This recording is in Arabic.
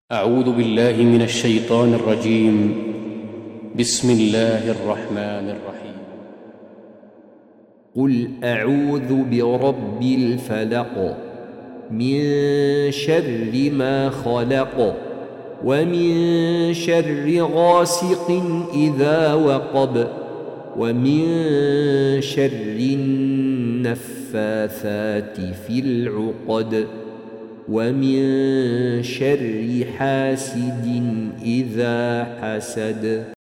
أعوذ بالله من الشيطان الرجيم. بسم الله الرحمن الرحيم. قل أعوذ برب الفلق من شر ما خلق ومن شر غاسق إذا وقب ومن شر النفاثات في العقد ومن شر حاسد إذا حسد.